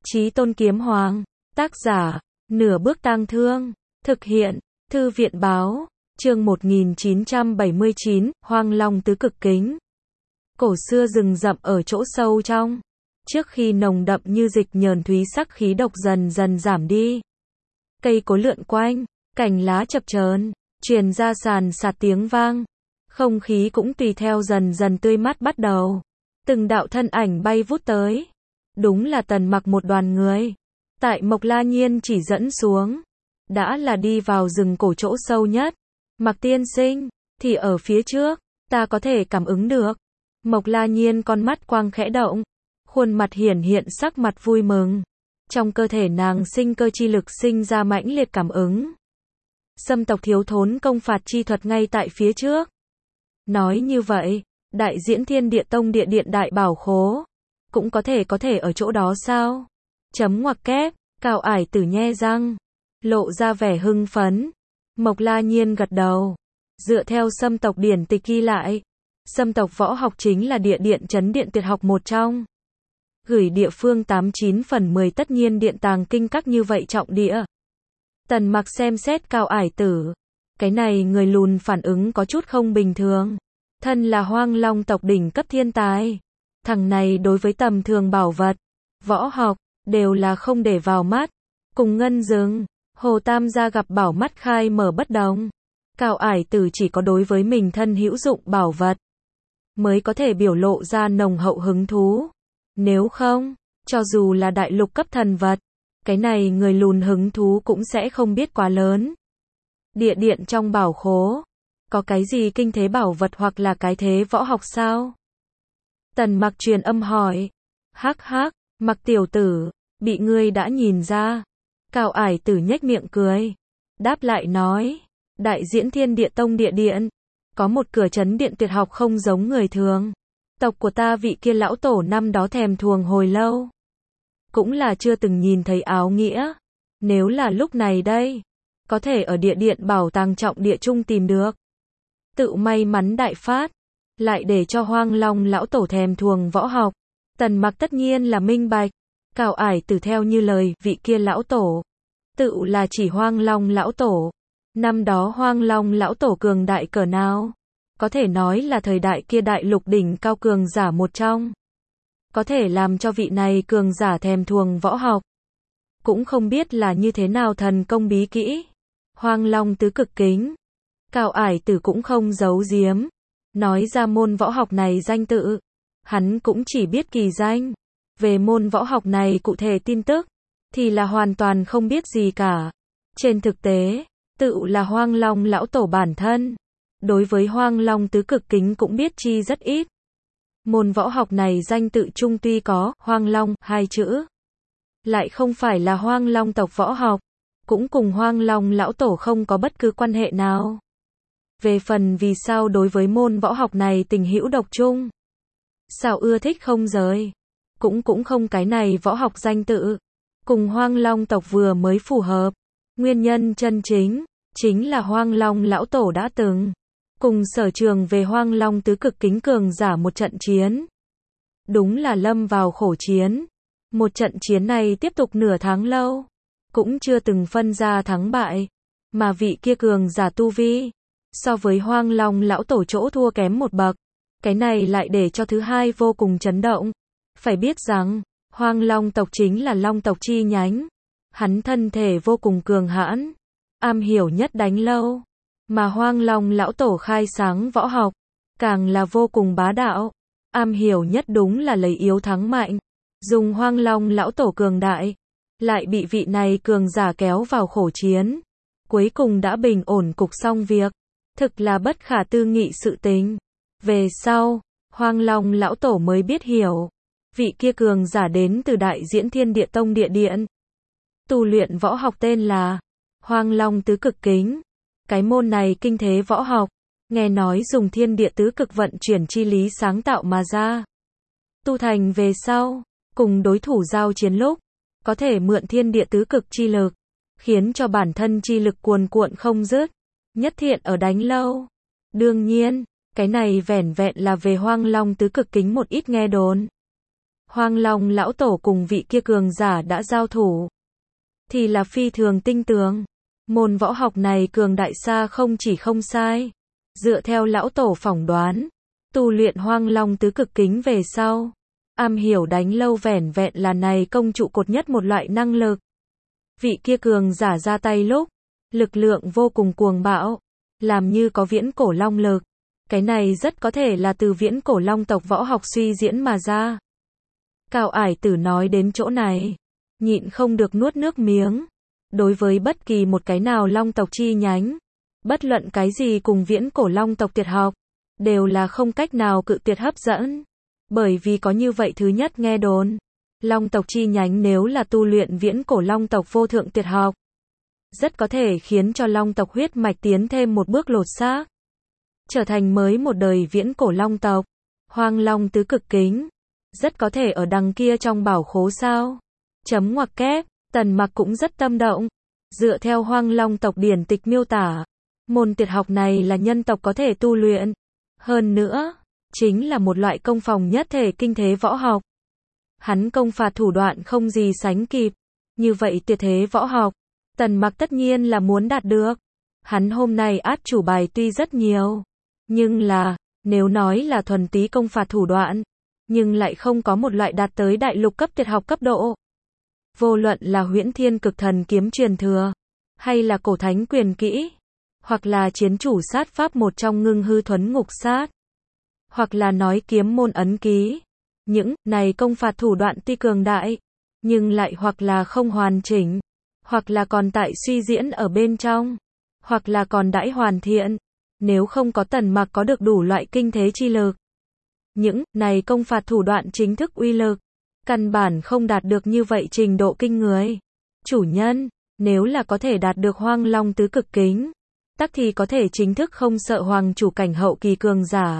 Chí Tôn Kiếm Hoàng, tác giả, Nửa Bước Tang Thương, thực hiện, Thư viện báo, chương 1979, Hoang Long Tứ Cực Kính. Cổ xưa rừng rậm ở chỗ sâu trong, trước khi nồng đậm như dịch nhờn thúy sắc khí độc dần dần giảm đi. Cây cối lượn quanh, cành lá chập chờn, truyền ra sàn sạt tiếng vang. Không khí cũng tùy theo dần dần tươi mát bắt đầu. Từng đạo thân ảnh bay vút tới. Đúng là Tần Mặc một đoàn người. Tại Mộc La Nhiên chỉ dẫn xuống. Đã là đi vào rừng cổ chỗ sâu nhất. Mặc tiên sinh, thì ở phía trước, ta có thể cảm ứng được. Mộc La Nhiên con mắt quang khẽ động. Khuôn mặt hiển hiện sắc mặt vui mừng. Trong cơ thể nàng sinh cơ chi lực sinh ra mãnh liệt cảm ứng. Xâm tộc thiếu thốn công phạt chi thuật ngay tại phía trước. Nói như vậy, đại diễn Thiên Địa Tông địa điện đại bảo khố, cũng có thể ở chỗ đó sao? Chấm ngoặc kép, Cao Ải Tử nhe răng, lộ ra vẻ hưng phấn. Mộc La Nhiên gật đầu. Dựa theo xâm tộc điển tịch ghi lại, xâm tộc võ học chính là địa điện chấn điện tuyệt học một trong. Gửi địa phương 89 phần 10 tất nhiên điện tàng kinh các như vậy trọng địa. Tần Mặc xem xét Cao Ải Tử. Cái này người lùn phản ứng có chút không bình thường. Thân là Hoang Long tộc đỉnh cấp thiên tài. Thằng này đối với tầm thường bảo vật, võ học, đều là không để vào mắt. Cùng Ngân Dừng, Hồ Tam gia gặp bảo mắt khai mở bất đồng. Cao Ải Tử chỉ có đối với mình thân hữu dụng bảo vật, mới có thể biểu lộ ra nồng hậu hứng thú. Nếu không, cho dù là đại lục cấp thần vật, cái này người lùn hứng thú cũng sẽ không biết quá lớn. Địa điện trong bảo khố, có cái gì kinh thế bảo vật hoặc là cái thế võ học sao? Tần Mặc truyền âm hỏi. Hắc hắc, Mặc tiểu tử, bị ngươi đã nhìn ra. Cao Ải Tử nhếch miệng cười. Đáp lại nói, đại diễn Thiên Địa Tông địa điện, có một cửa trấn điện tuyệt học không giống người thường. Tộc của ta vị kia lão tổ năm đó thèm thuồng hồi lâu. Cũng là chưa từng nhìn thấy áo nghĩa. Nếu là lúc này đây, có thể ở địa điện bảo tàng trọng địa trung tìm được. Tự may mắn đại phát, lại để cho Hoang Long lão tổ thèm thuồng võ học. Tần Mặc tất nhiên là minh bạch. Cao Ải Tử theo như lời vị kia lão tổ, tự là chỉ Hoang Long lão tổ. Năm đó Hoang Long lão tổ cường đại cỡ nào? Có thể nói là thời đại kia đại lục đỉnh cao cường giả một trong. Có thể làm cho vị này cường giả thèm thuồng võ học. Cũng không biết là như thế nào thần công bí kỹ. Hoang Long Tứ Cực Kính. Cao Ải Tử cũng không giấu giếm. Nói ra môn võ học này danh tự. Hắn cũng chỉ biết kỳ danh. Về môn võ học này cụ thể tin tức, thì là hoàn toàn không biết gì cả. Trên thực tế, tự là Hoang Long lão tổ bản thân. Đối với Hoang Long Tứ Cực Kính cũng biết chi rất ít. Môn võ học này danh tự chung tuy có Hoang Long hai chữ, lại không phải là Hoang Long tộc võ học, cũng cùng Hoang Long lão tổ không có bất cứ quan hệ nào. Về phần vì sao đối với môn võ học này tình hữu độc chung, sao ưa thích không rời, cũng không cái này võ học danh tự, cùng Hoang Long tộc vừa mới phù hợp. Nguyên nhân chân chính là Hoang Long lão tổ đã từng cùng sở trường về Hoang Long Tứ Cực Kính cường giả một trận chiến. Đúng là lâm vào khổ chiến. Một trận chiến này tiếp tục nửa tháng lâu, cũng chưa từng phân ra thắng bại, mà vị kia cường giả tu vi, so với Hoang Long lão tổ chỗ thua kém một bậc. Cái này lại để cho thứ hai vô cùng chấn động. Phải biết rằng, Hoang Long tộc chính là Long tộc chi nhánh. Hắn thân thể vô cùng cường hãn, am hiểu nhất đánh lâu. Mà Hoang Long lão tổ khai sáng võ học, càng là vô cùng bá đạo. Am hiểu nhất đúng là lấy yếu thắng mạnh. Dùng Hoang Long lão tổ cường đại, lại bị vị này cường giả kéo vào khổ chiến. Cuối cùng đã bình ổn cục xong việc. Thực là bất khả tư nghị sự tình. Về sau, Hoang Long lão tổ mới biết hiểu. Vị kia cường giả đến từ đại diễn Thiên Địa Tông địa điện. Tu luyện võ học tên là Hoang Long Tứ Cực Kính. Cái môn này kinh thế võ học, nghe nói dùng thiên địa tứ cực vận chuyển chi lý sáng tạo mà ra. Tu thành về sau, cùng đối thủ giao chiến lúc, có thể mượn thiên địa tứ cực chi lực, khiến cho bản thân chi lực cuồn cuộn không dứt, nhất thiện ở đánh lâu. Đương nhiên, cái này vẻn vẹn là về Hoang Long Tứ Cực Kính một ít nghe đồn. Hoang Long lão tổ cùng vị kia cường giả đã giao thủ, thì là phi thường tinh tường. Môn võ học này cường đại xa không chỉ không sai. Dựa theo lão tổ phỏng đoán, tu luyện Hoang Long tứ cực kính về sau, am hiểu đánh lâu vẻn vẹn là này công trụ cột nhất một loại năng lực. Vị kia cường giả ra tay lúc, lực lượng vô cùng cuồng bạo, làm như có viễn cổ long lực. Cái này rất có thể là từ viễn cổ long tộc võ học suy diễn mà ra. Cao Ải Tử nói đến chỗ này, nhịn không được nuốt nước miếng. Đối với bất kỳ một cái nào long tộc chi nhánh, bất luận cái gì cùng viễn cổ long tộc tuyệt học, đều là không cách nào cự tuyệt hấp dẫn. Bởi vì có như vậy thứ nhất nghe đồn, long tộc chi nhánh nếu là tu luyện viễn cổ long tộc vô thượng tuyệt học, rất có thể khiến cho long tộc huyết mạch tiến thêm một bước lột xác, trở thành mới một đời viễn cổ long tộc. Hoang Long tứ cực kính, rất có thể ở đằng kia trong bảo khố sao. Chấm ngoặc kép, Tần Mặc cũng rất tâm động. Dựa theo Hoang Long tộc điển tịch miêu tả, môn tuyệt học này là nhân tộc có thể tu luyện. Hơn nữa, chính là một loại công phòng nhất thể kinh thế võ học. Hắn công phạt thủ đoạn không gì sánh kịp. Như vậy tuyệt thế võ học, Tần Mặc tất nhiên là muốn đạt được. Hắn hôm nay át chủ bài tuy rất nhiều, nhưng là, nếu nói là thuần túy công phạt thủ đoạn, nhưng lại không có một loại đạt tới đại lục cấp tuyệt học cấp độ. Vô luận là Huyễn Thiên Cực Thần kiếm truyền thừa, hay là Cổ Thánh Quyền kỹ, hoặc là chiến chủ sát pháp một trong Ngưng Hư Thuấn Ngục Sát, hoặc là nói kiếm môn ấn ký. Những này công phạt thủ đoạn tuy cường đại, nhưng lại hoặc là không hoàn chỉnh, hoặc là còn tại suy diễn ở bên trong, hoặc là còn đãi hoàn thiện. Nếu không có Tần Mặc có được đủ loại kinh thế chi lực, những này công phạt thủ đoạn chính thức uy lực, căn bản không đạt được như vậy trình độ kinh người. Chủ nhân, nếu là có thể đạt được Hoang Long tứ cực kính, tắc thì có thể chính thức không sợ hoàng chủ cảnh hậu kỳ cường giả.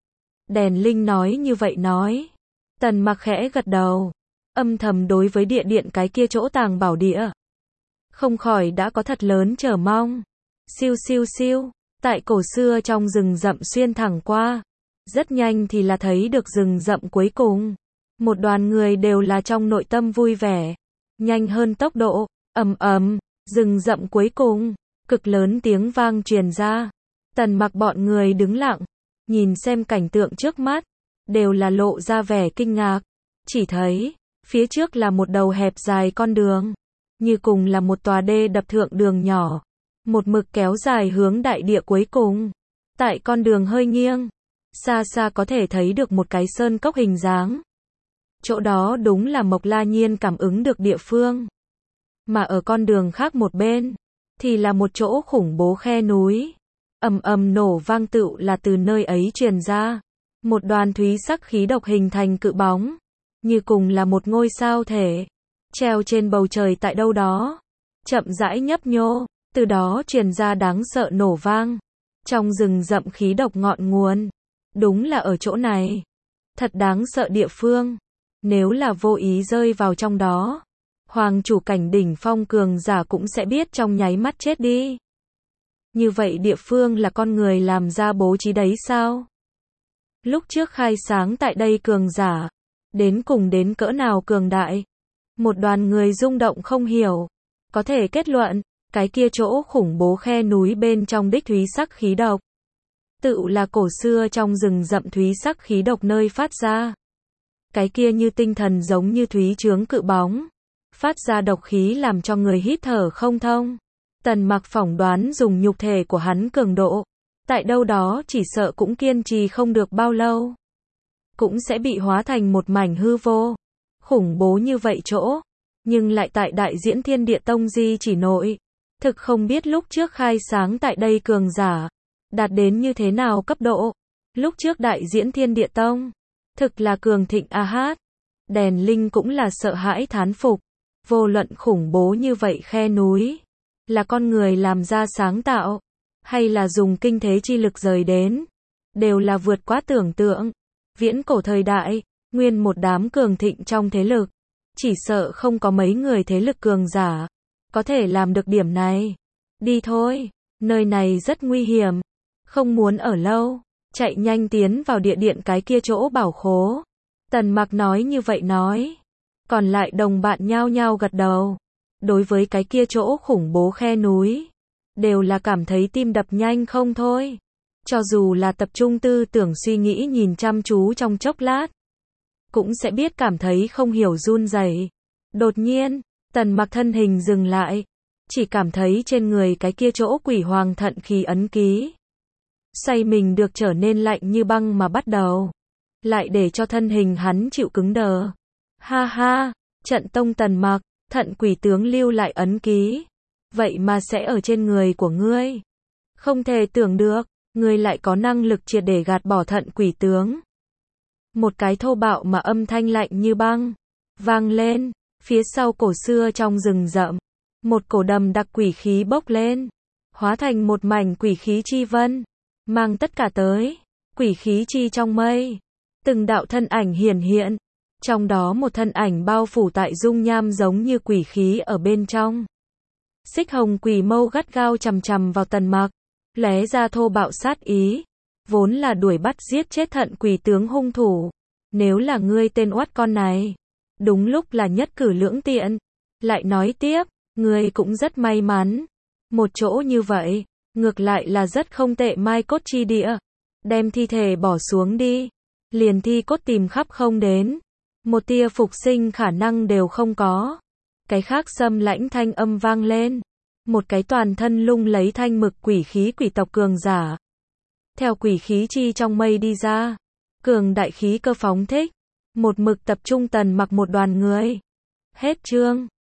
Đèn Linh nói như vậy nói. Tần Mặc khẽ gật đầu, âm thầm đối với địa điện cái kia chỗ tàng bảo địa, không khỏi đã có thật lớn chờ mong. Siêu siêu siêu, tại cổ xưa trong rừng rậm xuyên thẳng qua, rất nhanh thì là thấy được rừng rậm cuối cùng. Một đoàn người đều là trong nội tâm vui vẻ, nhanh hơn tốc độ, ầm ầm, rừng rậm cuối cùng, cực lớn tiếng vang truyền ra. Tần Mặc bọn người đứng lặng, nhìn xem cảnh tượng trước mắt, đều là lộ ra vẻ kinh ngạc. Chỉ thấy, phía trước là một đầu hẹp dài con đường, như cùng là một tòa đê đập thượng đường nhỏ, một mực kéo dài hướng đại địa cuối cùng. Tại con đường hơi nghiêng, xa xa có thể thấy được một cái sơn cốc hình dáng. Chỗ đó đúng là Mộc La Nhiên cảm ứng được địa phương. Mà ở con đường khác một bên, thì là một chỗ khủng bố khe núi. Ầm ầm nổ vang tựu là từ nơi ấy truyền ra. Một đoàn thúy sắc khí độc hình thành cự bóng, như cùng là một ngôi sao thể, treo trên bầu trời tại đâu đó, chậm rãi nhấp nhô, từ đó truyền ra đáng sợ nổ vang. Trong rừng rậm khí độc ngọn nguồn, đúng là ở chỗ này. Thật đáng sợ địa phương. Nếu là vô ý rơi vào trong đó, hoàng chủ cảnh đỉnh phong cường giả cũng sẽ biết trong nháy mắt chết đi. Như vậy địa phương là con người làm ra bố trí đấy sao? Lúc trước khai sáng tại đây cường giả, đến cùng đến cỡ nào cường đại? Một đoàn người rung động không hiểu. Có thể kết luận, cái kia chỗ khủng bố khe núi bên trong đích thúy sắc khí độc, tự là cổ xưa trong rừng rậm thúy sắc khí độc nơi phát ra. Cái kia như tinh thần giống như thúy chướng cự bóng, phát ra độc khí làm cho người hít thở không thông. Tần Mặc phỏng đoán dùng nhục thể của hắn cường độ, tại đâu đó chỉ sợ cũng kiên trì không được bao lâu, cũng sẽ bị hóa thành một mảnh hư vô. Khủng bố như vậy chỗ, nhưng lại tại Đại Diễn Thiên Địa Tông di chỉ nội. Thực không biết lúc trước khai sáng tại đây cường giả, đạt đến như thế nào cấp độ. Lúc trước Đại Diễn Thiên Địa Tông, thực là cường thịnh a hát. Đèn Linh cũng là sợ hãi thán phục. Vô luận khủng bố như vậy khe núi, là con người làm ra sáng tạo, hay là dùng kinh thế chi lực rời đến, đều là vượt quá tưởng tượng. Viễn cổ thời đại, nguyên một đám cường thịnh trong thế lực, chỉ sợ không có mấy người thế lực cường giả có thể làm được điểm này. Đi thôi, nơi này rất nguy hiểm, không muốn ở lâu, chạy nhanh tiến vào địa điện cái kia chỗ bảo khố. Tần Mặc nói như vậy nói. Còn lại đồng bạn nhao nhao gật đầu. Đối với cái kia chỗ khủng bố khe núi, đều là cảm thấy tim đập nhanh không thôi. Cho dù là tập trung tư tưởng suy nghĩ nhìn chăm chú trong chốc lát, cũng sẽ biết cảm thấy không hiểu run rẩy. Đột nhiên, Tần Mặc thân hình dừng lại, chỉ cảm thấy trên người cái kia chỗ quỷ hoàng thận khí ấn ký, xoay mình được trở nên lạnh như băng mà bắt đầu, lại để cho thân hình hắn chịu cứng đờ. Ha ha, trận tông Tần Mặc, thận quỷ tướng lưu lại ấn ký, vậy mà sẽ ở trên người của ngươi. Không thể tưởng được, ngươi lại có năng lực triệt để gạt bỏ thận quỷ tướng. Một cái thô bạo mà âm thanh lạnh như băng vang lên, phía sau cổ xưa trong rừng rậm, một cổ đầm đặc quỷ khí bốc lên, hóa thành một mảnh quỷ khí chi vân, mang tất cả tới, quỷ khí chi trong mây, từng đạo thân ảnh hiển hiện, trong đó một thân ảnh bao phủ tại dung nham giống như quỷ khí ở bên trong. Xích hồng quỷ mâu gắt gao chằm chằm vào Tần Mặc, lóe ra thô bạo sát ý, vốn là đuổi bắt giết chết thận quỷ tướng hung thủ. Nếu là ngươi tên oát con này, đúng lúc là nhất cử lưỡng tiện. Lại nói tiếp, ngươi cũng rất may mắn. Một chỗ như vậy, ngược lại là rất không tệ mai cốt chi địa. Đem thi thể bỏ xuống đi. Liền thi cốt tìm khắp không đến. Một tia phục sinh khả năng đều không có. Cái khác xâm lãnh thanh âm vang lên. Một cái toàn thân lung lấy thanh mực quỷ khí quỷ tộc cường giả. Theo quỷ khí chi trong mây đi ra. Cường đại khí cơ phóng thích. Một mực tập trung Tần Mặc một đoàn người. Hết chương.